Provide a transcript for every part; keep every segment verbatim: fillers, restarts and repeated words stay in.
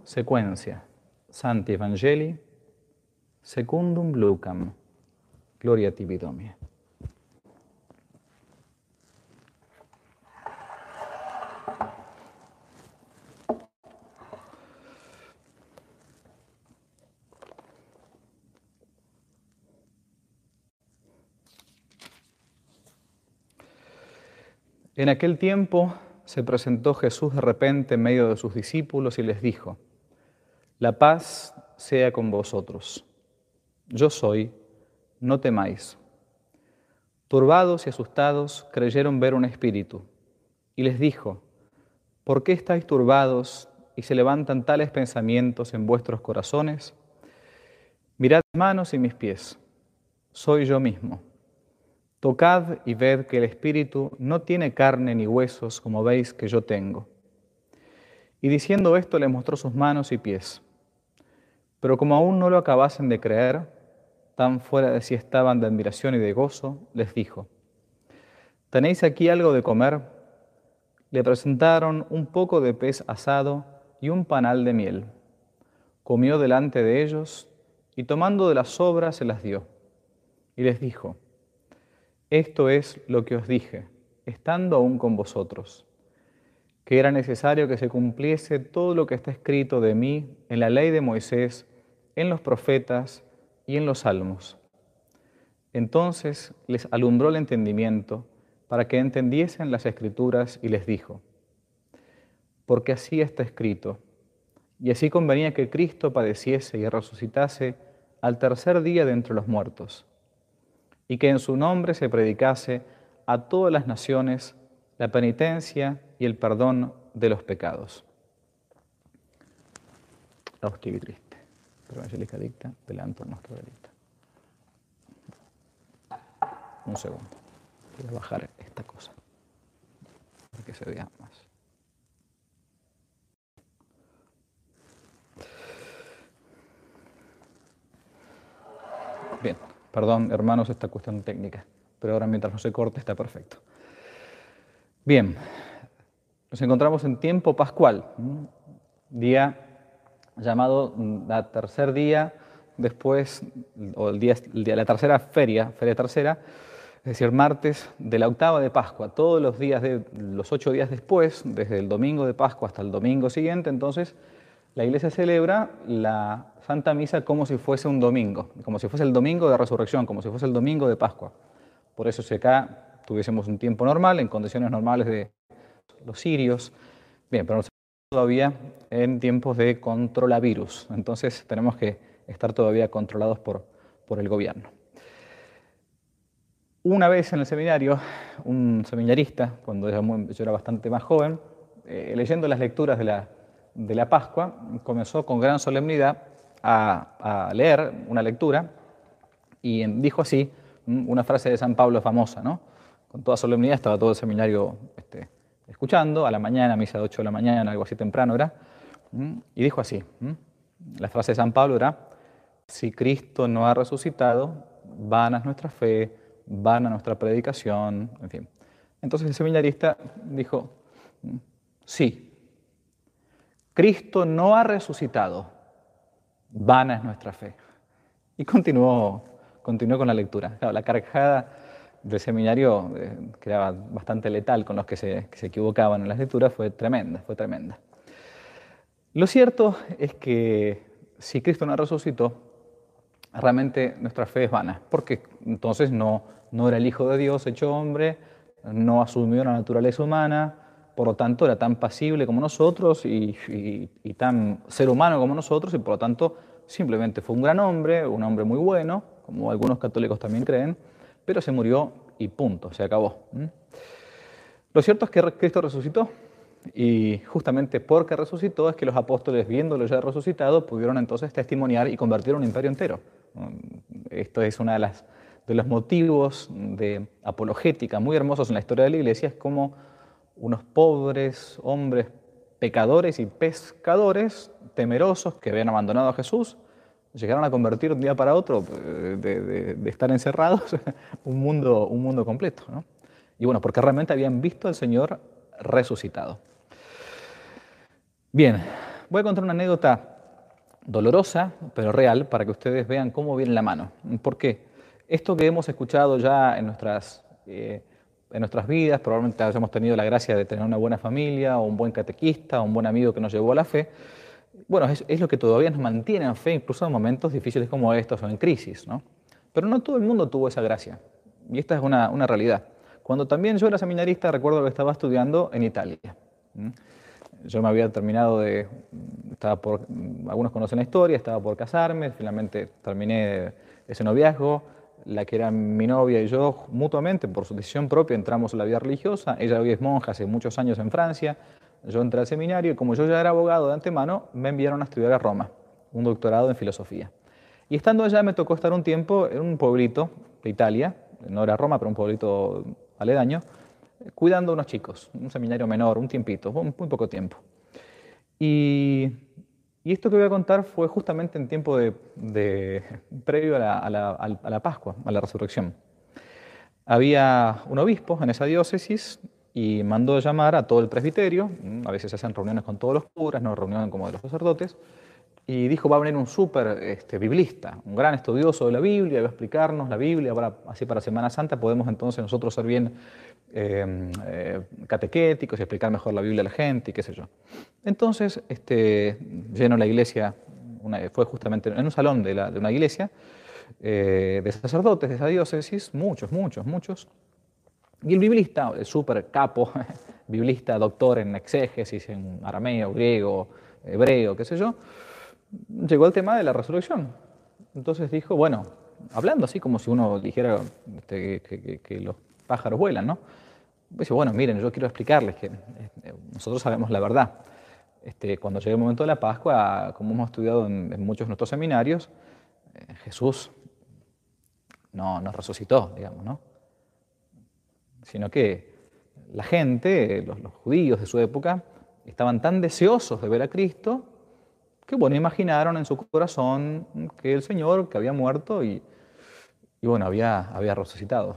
Secuencia. Santi Evangelii, secundum Lucam. Gloria a tibi, Domine. En aquel tiempo se presentó Jesús de repente en medio de sus discípulos y les dijo: La paz sea con vosotros. Yo soy, no temáis. Turbados y asustados creyeron ver un espíritu, y les dijo: ¿Por qué estáis turbados y se levantan tales pensamientos en vuestros corazones? Mirad mis manos y mis pies, soy yo mismo. Tocad y ved que el espíritu no tiene carne ni huesos, como veis que yo tengo. Y diciendo esto les mostró sus manos y pies. Pero como aún no lo acabasen de creer, tan fuera de sí estaban de admiración y de gozo, les dijo: ¿Tenéis aquí algo de comer? Le presentaron un poco de pez asado y un panal de miel. Comió delante de ellos y tomando de las sobras se las dio. Y les dijo: Esto es lo que os dije, estando aún con vosotros, que era necesario que se cumpliese todo lo que está escrito de mí en la ley de Moisés, en los profetas y en los salmos. Entonces les alumbró el entendimiento para que entendiesen las Escrituras y les dijo: Porque así está escrito, y así convenía que Cristo padeciese y resucitase al tercer día de entre los muertos, y que en su nombre se predicase a todas las naciones la penitencia y el perdón de los pecados. Lausti triste, pero Angelica dicta, delante nuestro delito. Un segundo, voy a bajar esta cosa para que se vea más. Bien, perdón, hermanos, esta cuestión técnica, pero ahora mientras no se corte está perfecto. Bien, nos encontramos en tiempo pascual, día llamado la tercer día después, o el día, el día, la tercera feria, feria tercera, es decir, martes de la octava de Pascua, todos los días de los ocho días después, desde el domingo de Pascua hasta el domingo siguiente. Entonces la Iglesia celebra la Santa Misa como si fuese un domingo, como si fuese el domingo de Resurrección, como si fuese el domingo de Pascua. Por eso si acá tuviésemos un tiempo normal, en condiciones normales de los sirios, bien, pero todavía en tiempos de controlavirus, entonces tenemos que estar todavía controlados por, por el gobierno. Una vez en el seminario, un seminarista, cuando yo era bastante más joven, eh, leyendo las lecturas de la, de la Pascua, comenzó con gran solemnidad a, a leer una lectura y dijo así una frase de San Pablo famosa, ¿no? Con toda solemnidad estaba todo el seminario este, escuchando, a la mañana, misa de ocho de la mañana, algo así temprano era, y dijo así, la frase de San Pablo era: si Cristo no ha resucitado, vana es nuestra fe, vana nuestra predicación, en fin. Entonces el seminarista dijo: sí, Cristo no ha resucitado, vana es nuestra fe. Y continuó, continuó con la lectura. Claro, la carcajada del seminario, eh, que era bastante letal con los que se, que se equivocaban en las lecturas, fue tremenda, fue tremenda. Lo cierto es que si Cristo no resucitó, realmente nuestra fe es vana, porque entonces no, no era el Hijo de Dios hecho hombre, no asumió la naturaleza humana, por lo tanto era tan pasible como nosotros y, y, y tan ser humano como nosotros, y por lo tanto simplemente fue un gran hombre, un hombre muy bueno, como algunos católicos también creen, pero se murió y punto, se acabó. Lo cierto es que Cristo resucitó, y justamente porque resucitó es que los apóstoles, viéndolo ya resucitado, pudieron entonces testimoniar y convertir un imperio entero. Esto es uno de, las, de los motivos de apologética muy hermosos en la historia de la Iglesia, es como unos pobres hombres pecadores y pescadores temerosos que habían abandonado a Jesús llegaron a convertir de un día para otro, de, de, de estar encerrados, un mundo, un mundo completo, ¿no? Y bueno, porque realmente habían visto al Señor resucitado. Bien, voy a contar una anécdota dolorosa, pero real, para que ustedes vean cómo viene la mano. ¿Por qué? Esto que hemos escuchado ya en nuestras, eh, en nuestras vidas, probablemente hayamos tenido la gracia de tener una buena familia, o un buen catequista, o un buen amigo que nos llevó a la fe. Bueno, es, es lo que todavía nos mantiene en fe, incluso en momentos difíciles como estos o en crisis, ¿no? Pero no todo el mundo tuvo esa gracia, y esta es una, una realidad. Cuando también yo era seminarista, recuerdo que estaba estudiando en Italia. ¿Mm? Yo me había terminado de, estaba por, algunos conocen la historia, estaba por casarme, finalmente terminé ese noviazgo, la que era mi novia y yo mutuamente, por su decisión propia, entramos en la vida religiosa. Ella hoy es monja hace muchos años en Francia, yo entré al seminario y como yo ya era abogado de antemano, me enviaron a estudiar a Roma, un doctorado en filosofía. Y estando allá me tocó estar un tiempo en un pueblito de Italia, no era Roma, pero un pueblito aledaño, cuidando a unos chicos, un seminario menor, un tiempito, muy poco tiempo. Y, y esto que voy a contar fue justamente en tiempo de, de previo a la, a, la, a la Pascua, a la Resurrección. Había un obispo en esa diócesis y mandó llamar a todo el presbiterio, a veces se hacen reuniones con todos los curas, no reuniones como de los sacerdotes, y dijo, va a venir un súper este, biblista, un gran estudioso de la Biblia, va a explicarnos la Biblia, para, así para Semana Santa podemos entonces nosotros ser bien eh, eh, catequéticos y explicar mejor la Biblia a la gente y qué sé yo. Entonces, este, llenó la iglesia, una, fue justamente en un salón de, la, de una iglesia, eh, de sacerdotes de esa diócesis, muchos, muchos, muchos, y el biblista, el súper capo, biblista, doctor en exégesis, en arameo, griego, hebreo, qué sé yo, llegó al tema de la resurrección. Entonces dijo, bueno, hablando así como si uno dijera este, que, que, que los pájaros vuelan, ¿no? Dice, bueno, miren, yo quiero explicarles que eh, nosotros sabemos la verdad. Este, cuando llegue el momento de la Pascua, como hemos estudiado en, en muchos de nuestros seminarios, eh, Jesús no nos resucitó, digamos, ¿no? Sino que la gente, los, los judíos de su época, estaban tan deseosos de ver a Cristo que, bueno, imaginaron en su corazón que el Señor, que había muerto y, y bueno, había, había resucitado.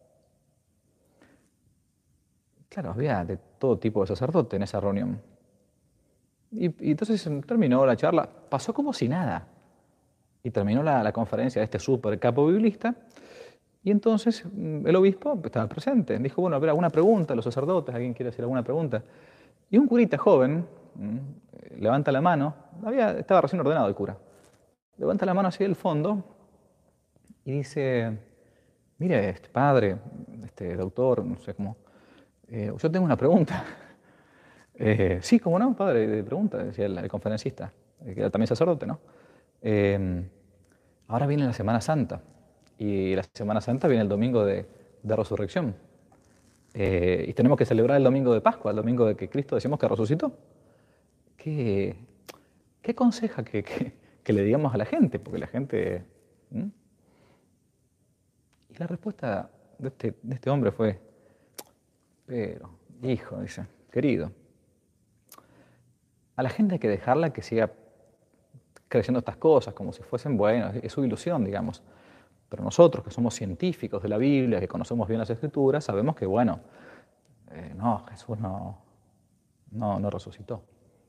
Claro, había de todo tipo de sacerdote en esa reunión. Y, y entonces terminó la charla, pasó como si nada. Y terminó la, la conferencia de este súper capo biblista. Y entonces mm, el obispo estaba presente. Dijo, bueno, a ver, alguna pregunta, los sacerdotes, ¿alguien quiere hacer alguna pregunta? Y un curita joven mm, levanta la mano, había, estaba recién ordenado el cura, levanta la mano hacia el fondo y dice, mire, este padre, este doctor, no sé cómo, eh, yo tengo una pregunta. Eh, sí, cómo no, padre, de pregunta, decía el, el conferencista, que era también sacerdote, ¿no? Eh, ahora viene la Semana Santa, y la Semana Santa viene el domingo de, de Resurrección. Eh, y tenemos que celebrar el domingo de Pascua, el domingo de que Cristo decimos que resucitó. ¿Qué, qué aconseja que, que, que le digamos a la gente? Porque la gente... ¿Mm? Y la respuesta de este, de este hombre fue, pero, hijo, dice, querido, a la gente hay que dejarla que siga creyendo estas cosas como si fuesen buenas, es su ilusión, digamos. Pero nosotros, que somos científicos de la Biblia, que conocemos bien las Escrituras, sabemos que, bueno, eh, no, Jesús no, no, no resucitó.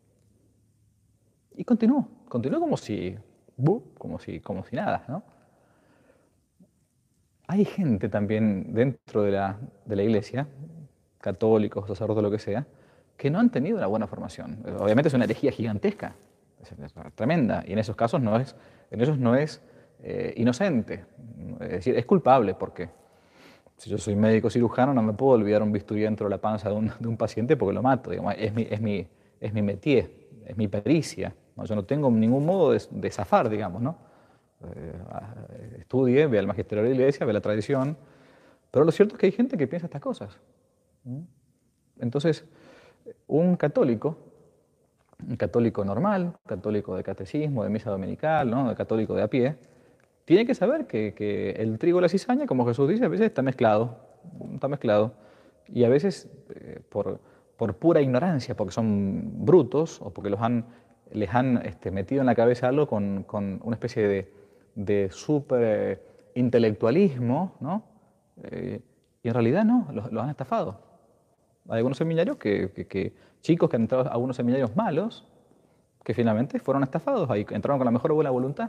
Y continuó, continuó como si, buh, como si, como si nada, ¿no? Hay gente también dentro de la, de la iglesia, católicos, sacerdotes, lo que sea, que no han tenido una buena formación. Obviamente es una herejía gigantesca, es, es tremenda, y en esos casos no es, en esos no es eh, inocente, es decir, es culpable, porque si yo soy médico cirujano no me puedo olvidar un bisturí dentro de la panza de un, de un paciente porque lo mato, digamos, es mi, es mi, es mi métier, es mi pericia, ¿no? Yo no tengo ningún modo de, de zafar, digamos, ¿no? Eh, estudie, vea el magisterio de la iglesia, vea la tradición, pero lo cierto es que hay gente que piensa estas cosas. Entonces, un católico, un católico normal, católico de catecismo, de misa dominical, ¿no? De católico de a pie, tiene que saber que, que el trigo y la cizaña, como Jesús dice, a veces está mezclado, está mezclado, y a veces eh, por, por pura ignorancia, porque son brutos o porque los han, les han este, metido en la cabeza algo con, con una especie de, de súper intelectualismo, ¿no? Eh, y en realidad no, los, los han estafado. Hay algunos seminarios que, que, que chicos que han entrado a algunos seminarios malos, que finalmente fueron estafados, ahí entraron con la mejor buena voluntad.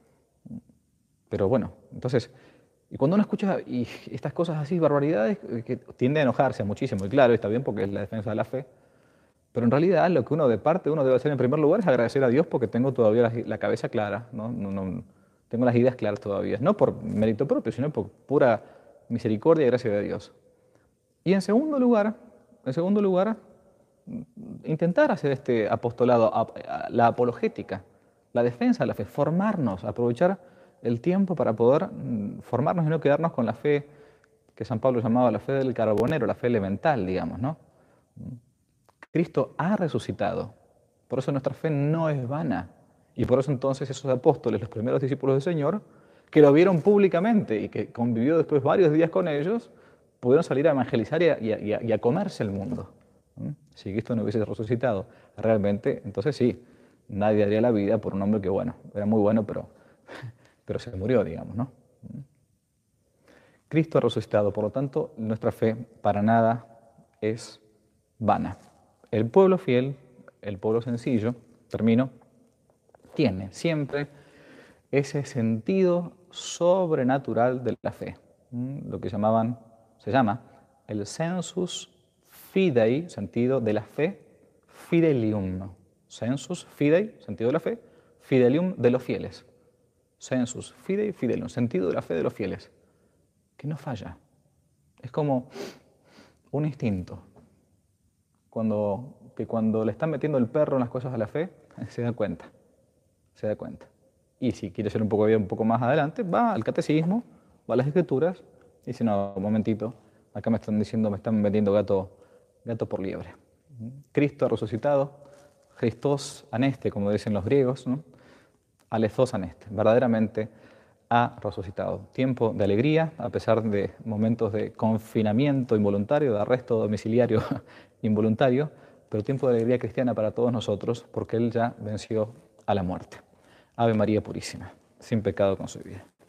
Pero bueno, entonces, y cuando uno escucha y estas cosas así, barbaridades, que tiende a enojarse muchísimo, y claro, está bien porque es la defensa de la fe, pero en realidad lo que uno de parte uno debe hacer en primer lugar es agradecer a Dios porque tengo todavía la, la cabeza clara, ¿no? No, no, tengo las ideas claras todavía, no por mérito propio, sino por pura misericordia y gracia de Dios. Y en segundo lugar, en segundo lugar, intentar hacer este apostolado, la apologética, la defensa de la fe, formarnos, aprovechar el tiempo para poder formarnos y no quedarnos con la fe que San Pablo llamaba la fe del carbonero, la fe elemental, digamos, ¿no? Cristo ha resucitado, por eso nuestra fe no es vana. Y por eso entonces esos apóstoles, los primeros discípulos del Señor, que lo vieron públicamente y que convivió después varios días con ellos, pudieron salir a evangelizar y a, y a, y a comerse el mundo. Si Cristo no hubiese resucitado realmente, entonces sí, nadie daría la vida por un hombre que, bueno, era muy bueno, pero, pero se murió, digamos, ¿no? Cristo ha resucitado, por lo tanto, nuestra fe para nada es vana. El pueblo fiel, el pueblo sencillo, termino, tiene siempre ese sentido sobrenatural de la fe, lo que llamaban, se llama el sensus fidei, sentido de la fe, fidelium. Sensus fidei, sentido de la fe, fidelium de los fieles. Sensus fidei, fidelium, sentido de la fe de los fieles, que no falla. Es como un instinto. Cuando, que cuando le están metiendo el perro en las cosas de la fe, se da cuenta, se da cuenta. Y si quiere ser un poco, un poco más adelante, va al catecismo, va a las escrituras, y dice, no, un momentito, acá me están diciendo, me están vendiendo gato, gato por liebre. Cristo ha resucitado, Christos aneste, como dicen los griegos, ¿no? Alethos aneste, verdaderamente ha resucitado. Tiempo de alegría, a pesar de momentos de confinamiento involuntario, de arresto domiciliario involuntario, pero tiempo de alegría cristiana para todos nosotros, porque Él ya venció a la muerte. Ave María Purísima, sin pecado concebida.